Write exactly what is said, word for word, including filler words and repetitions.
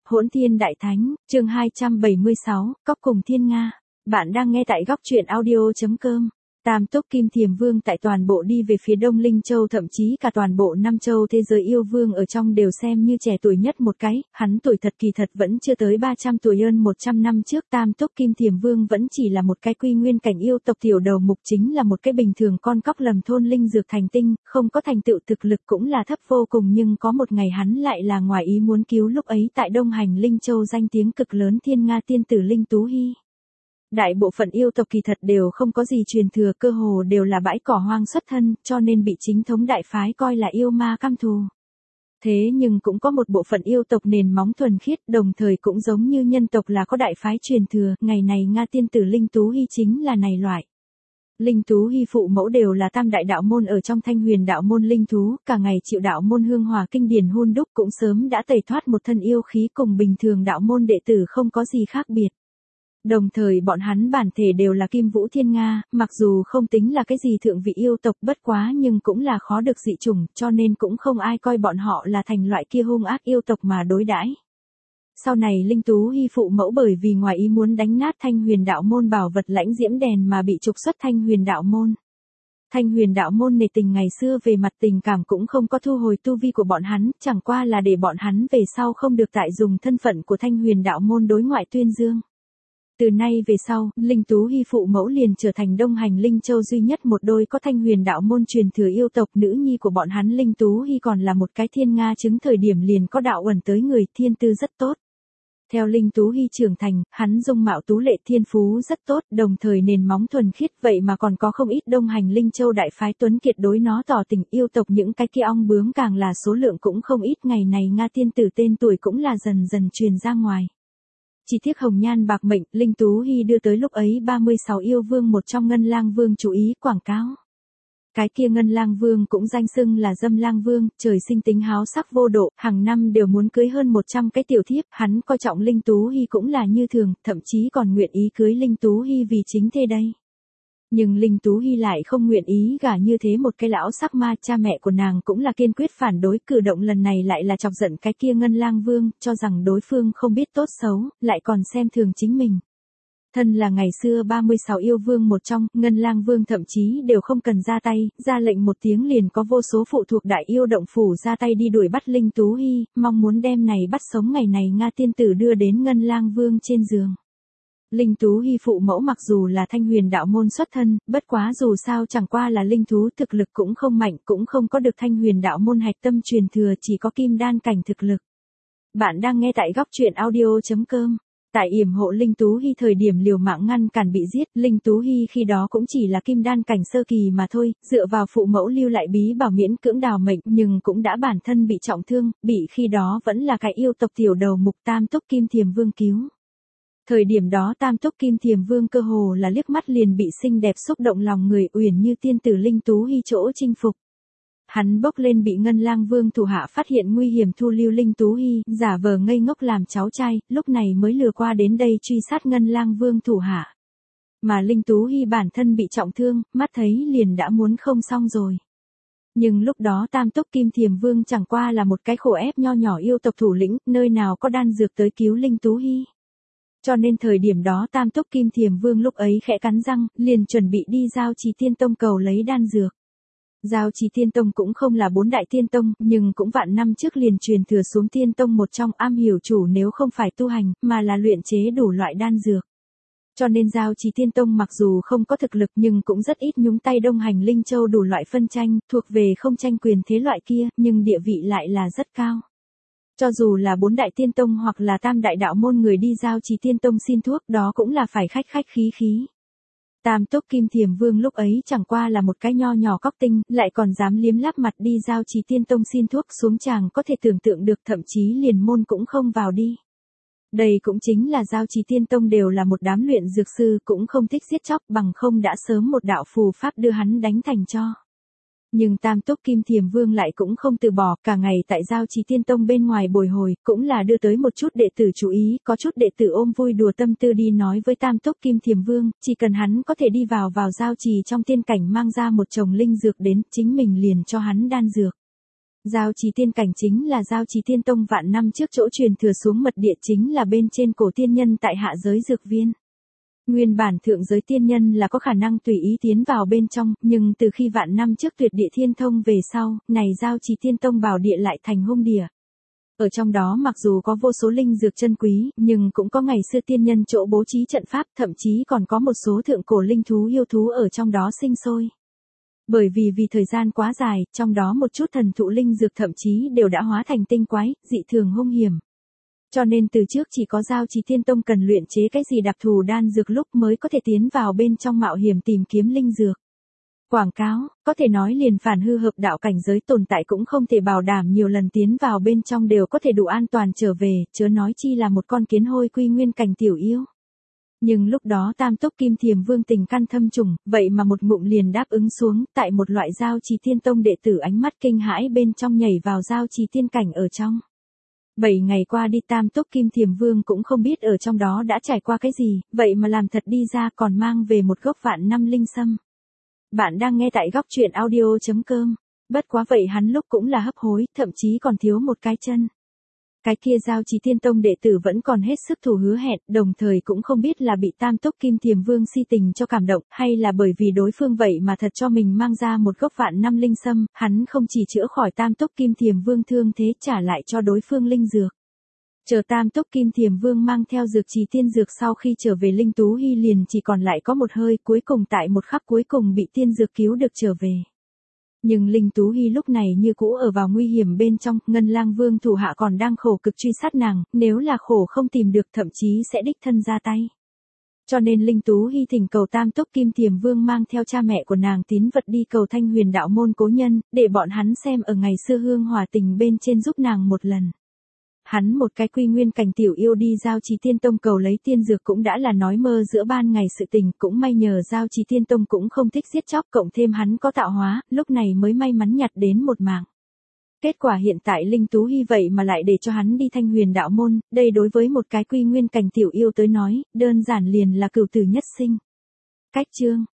Hỗn Thiên Đại Thánh, chương hai trăm bảy mươi sáu, Cóc cùng Thiên Nga. Bạn đang nghe tại góc truyện audio.com. Tam Túc Kim Thiềm Vương tại toàn bộ đi về phía Đông Linh Châu, thậm chí cả toàn bộ năm châu thế giới yêu vương ở trong đều xem như trẻ tuổi nhất một cái, hắn tuổi thật kỳ thật vẫn chưa tới ba trăm tuổi. Hơn một trăm năm trước Tam Túc Kim Thiềm Vương vẫn chỉ là một cái quy nguyên cảnh yêu tộc tiểu đầu mục, chính là một cái bình thường con cóc lầm thôn linh dược thành tinh, không có thành tựu, thực lực cũng là thấp vô cùng. Nhưng có một ngày hắn lại là ngoài ý muốn cứu lúc ấy tại Đông Hành Linh Châu danh tiếng cực lớn Thiên Nga tiên tử Linh Tú Hy. Đại bộ phận yêu tộc kỳ thật đều không có gì truyền thừa, cơ hồ đều là bãi cỏ hoang xuất thân, cho nên bị chính thống đại phái coi là yêu ma căm thù. Thế nhưng cũng có một bộ phận yêu tộc nền móng thuần khiết, đồng thời cũng giống như nhân tộc là có đại phái truyền thừa, ngày này Nga tiên tử Linh Tú Hy chính là này loại. Linh Tú Hy phụ mẫu đều là tam đại đạo môn ở trong Thanh Huyền đạo môn linh thú, cả ngày chịu đạo môn hương hòa kinh điển hun đúc, cũng sớm đã tẩy thoát một thân yêu khí, cùng bình thường đạo môn đệ tử không có gì khác biệt. Đồng thời bọn hắn bản thể đều là Kim Vũ Thiên Nga, mặc dù không tính là cái gì thượng vị yêu tộc, bất quá nhưng cũng là khó được dị chủng, cho nên cũng không ai coi bọn họ là thành loại kia hung ác yêu tộc mà đối đãi. Sau này Linh Tú Hy phụ mẫu bởi vì ngoài ý muốn đánh nát Thanh Huyền đạo môn bảo vật lãnh diễm đèn mà bị trục xuất Thanh Huyền đạo môn. Thanh Huyền đạo môn nề tình ngày xưa về mặt tình cảm cũng không có thu hồi tu vi của bọn hắn, chẳng qua là để bọn hắn về sau không được tại dùng thân phận của Thanh Huyền đạo môn đối ngoại tuyên dương. Từ nay về sau, Linh Tú Hy phụ mẫu liền trở thành Đông Hành Linh Châu duy nhất một đôi có Thanh Huyền đạo môn truyền thừa yêu tộc. Nữ nhi của bọn hắn Linh Tú Hy còn là một cái thiên nga trứng, thời điểm liền có đạo ẩn tới người, thiên tư rất tốt. Theo Linh Tú Hy trưởng thành, hắn dung mạo tú lệ, thiên phú rất tốt, đồng thời nền móng thuần khiết, vậy mà còn có không ít Đông Hành Linh Châu đại phái tuấn kiệt đối nó tỏ tình. Yêu tộc những cái kia ong bướm càng là số lượng cũng không ít, ngày này Nga tiên tử tên tuổi cũng là dần dần truyền ra ngoài. Chỉ tiếc hồng nhan bạc mệnh, Linh Tú Hy đưa tới lúc ấy ba mươi sáu yêu vương một trong Ngân Lang Vương chú ý quảng cáo. Cái kia Ngân Lang Vương cũng danh xưng là Dâm Lang Vương, trời sinh tính háo sắc vô độ, hàng năm đều muốn cưới hơn một trăm cái tiểu thiếp, hắn coi trọng Linh Tú Hy cũng là như thường, thậm chí còn nguyện ý cưới Linh Tú Hy vì chính thê đây. Nhưng Linh Tú Hy lại không nguyện ý gả như thế một cái lão sắc ma, cha mẹ của nàng cũng là kiên quyết phản đối, cử động lần này lại là chọc giận cái kia Ngân Lang Vương, cho rằng đối phương không biết tốt xấu, lại còn xem thường chính mình. Thân là ngày xưa ba mươi sáu yêu vương một trong, Ngân Lang Vương thậm chí đều không cần ra tay, ra lệnh một tiếng liền có vô số phụ thuộc đại yêu động phủ ra tay đi đuổi bắt Linh Tú Hy, mong muốn đem này bắt sống. Ngày này Nga tiên tử đưa đến Ngân Lang Vương trên giường. Linh Tú Hy phụ mẫu mặc dù là Thanh Huyền đạo môn xuất thân, bất quá dù sao chẳng qua là linh thú, thực lực cũng không mạnh, cũng không có được Thanh Huyền đạo môn hạch tâm truyền thừa, chỉ có kim đan cảnh thực lực. Bạn đang nghe tại góc truyện audio.com. Tại yểm hộ Linh Tú Hy thời điểm liều mạng ngăn cản bị giết, Linh Tú Hy khi đó cũng chỉ là kim đan cảnh sơ kỳ mà thôi, dựa vào phụ mẫu lưu lại bí bảo miễn cưỡng đào mệnh, nhưng cũng đã bản thân bị trọng thương, bị khi đó vẫn là cái yêu tộc tiểu đầu mục Tam Túc Kim Thiềm Vương cứu. Thời điểm đó Tam Túc Kim Thiềm Vương cơ hồ là liếc mắt liền bị xinh đẹp xúc động lòng người, uyển như tiên tử Linh Tú Hy chỗ chinh phục. Hắn bốc lên bị Ngân Lang Vương thủ hạ phát hiện nguy hiểm, thu lưu Linh Tú Hy, giả vờ ngây ngốc làm cháu trai, lúc này mới lừa qua đến đây truy sát Ngân Lang Vương thủ hạ. Mà Linh Tú Hy bản thân bị trọng thương, mắt thấy liền đã muốn không xong rồi. Nhưng lúc đó Tam Túc Kim Thiềm Vương chẳng qua là một cái khổ ép nho nhỏ yêu tộc thủ lĩnh, nơi nào có đan dược tới cứu Linh Tú Hy. Cho nên thời điểm đó Tam Túc Kim Thiềm Vương lúc ấy khẽ cắn răng, liền chuẩn bị đi Giao Trì Tiên Tông cầu lấy đan dược. Giao Trì Tiên Tông cũng không là bốn đại tiên tông, nhưng cũng vạn năm trước liền truyền thừa xuống tiên tông một trong, am hiểu chủ nếu không phải tu hành, mà là luyện chế đủ loại đan dược. Cho nên Giao Trì Tiên Tông mặc dù không có thực lực nhưng cũng rất ít nhúng tay Đông Hành Linh Châu đủ loại phân tranh, thuộc về không tranh quyền thế loại kia, nhưng địa vị lại là rất cao. Cho dù là bốn đại tiên tông hoặc là tam đại đạo môn người đi Giao Trì Tiên Tông xin thuốc, đó cũng là phải khách khách khí khí. Tam Túc Kim Thiềm Vương lúc ấy chẳng qua là một cái nho nhỏ cóc tinh, lại còn dám liếm láp mặt đi Giao Trì Tiên Tông xin thuốc, xuống chàng có thể tưởng tượng được, thậm chí liền môn cũng không vào đi. Đây cũng chính là Giao Trì Tiên Tông đều là một đám luyện dược sư, cũng không thích giết chóc, bằng không đã sớm một đạo phù pháp đưa hắn đánh thành tro. Nhưng Tam Túc Kim Thiềm Vương lại cũng không từ bỏ, cả ngày tại Giao Trì Tiên Tông bên ngoài bồi hồi, cũng là đưa tới một chút đệ tử chú ý, có chút đệ tử ôm vui đùa tâm tư đi nói với Tam Túc Kim Thiềm Vương, chỉ cần hắn có thể đi vào vào Giao Trì trong tiên cảnh mang ra một chồng linh dược đến, chính mình liền cho hắn đan dược. Giao Trì Tiên cảnh chính là Giao Trì Tiên Tông vạn năm trước chỗ truyền thừa xuống mật địa, chính là bên trên cổ tiên nhân tại hạ giới dược viên. Nguyên bản thượng giới tiên nhân là có khả năng tùy ý tiến vào bên trong, nhưng từ khi vạn năm trước tuyệt địa thiên thông về sau, này Giao Trì Tiên Tông bảo địa lại thành hung địa. Ở trong đó mặc dù có vô số linh dược chân quý, nhưng cũng có ngày xưa tiên nhân chỗ bố trí trận pháp, thậm chí còn có một số thượng cổ linh thú yêu thú ở trong đó sinh sôi. Bởi vì vì thời gian quá dài, trong đó một chút thần thụ linh dược thậm chí đều đã hóa thành tinh quái, dị thường hung hiểm. Cho nên từ trước chỉ có Giao Trì Tiên Tông cần luyện chế cái gì đặc thù đan dược lúc mới có thể tiến vào bên trong mạo hiểm tìm kiếm linh dược. Quảng cáo, có thể nói liền phản hư hợp đạo cảnh giới tồn tại cũng không thể bảo đảm nhiều lần tiến vào bên trong đều có thể đủ an toàn trở về, chớ nói chi là một con kiến hôi quy nguyên cảnh tiểu yêu. Nhưng lúc đó Tam Túc Kim Thiềm Vương tình căn thâm trùng, vậy mà một ngụm liền đáp ứng xuống, tại một loại Giao Trì Tiên Tông đệ tử ánh mắt kinh hãi bên trong nhảy vào Giao Trì Tiên cảnh ở trong. Bảy ngày qua đi Tam Túc Kim Thiềm Vương cũng không biết ở trong đó đã trải qua cái gì, vậy mà làm thật đi ra còn mang về một gốc vạn năm linh sâm. Bạn đang nghe tại góc truyện audio chấm com. Bất quá vậy hắn lúc cũng là hấp hối, thậm chí còn thiếu một cái chân. Cái kia Giao Trì Tiên Tông đệ tử vẫn còn hết sức thủ hứa hẹn, đồng thời cũng không biết là bị Tam Túc Kim Thiềm Vương si tình cho cảm động, hay là bởi vì đối phương vậy mà thật cho mình mang ra một gốc vạn năm linh sâm, hắn không chỉ chữa khỏi Tam Túc Kim Thiềm Vương thương thế trả lại cho đối phương linh dược. Chờ Tam Túc Kim Thiềm Vương mang theo dược trì tiên dược sau khi trở về Linh Tú Hy liền chỉ còn lại có một hơi, cuối cùng tại một khắc cuối cùng bị tiên dược cứu được trở về. Nhưng Linh Tú Hy lúc này như cũ ở vào nguy hiểm bên trong, Ngân Lang Vương thủ hạ còn đang khổ cực truy sát nàng, nếu là khổ không tìm được thậm chí sẽ đích thân ra tay. Cho nên Linh Tú Hy thỉnh cầu Tam Túc Kim Thiềm Vương mang theo cha mẹ của nàng tín vật đi cầu Thanh Huyền đạo môn cố nhân, để bọn hắn xem ở ngày xưa hương hòa tình bên trên giúp nàng một lần. Hắn một cái quy nguyên cảnh tiểu yêu đi Giao Trì Tiên Tông cầu lấy tiên dược cũng đã là nói mơ giữa ban ngày sự tình, cũng may nhờ Giao Trì Tiên Tông cũng không thích giết chóc, cộng thêm hắn có tạo hóa, lúc này mới may mắn nhặt đến một mạng. Kết quả hiện tại Linh Tú Hy vậy mà lại để cho hắn đi Thanh Huyền đạo môn, đây đối với một cái quy nguyên cảnh tiểu yêu tới nói, đơn giản liền là cửu tử nhất sinh. Cách chương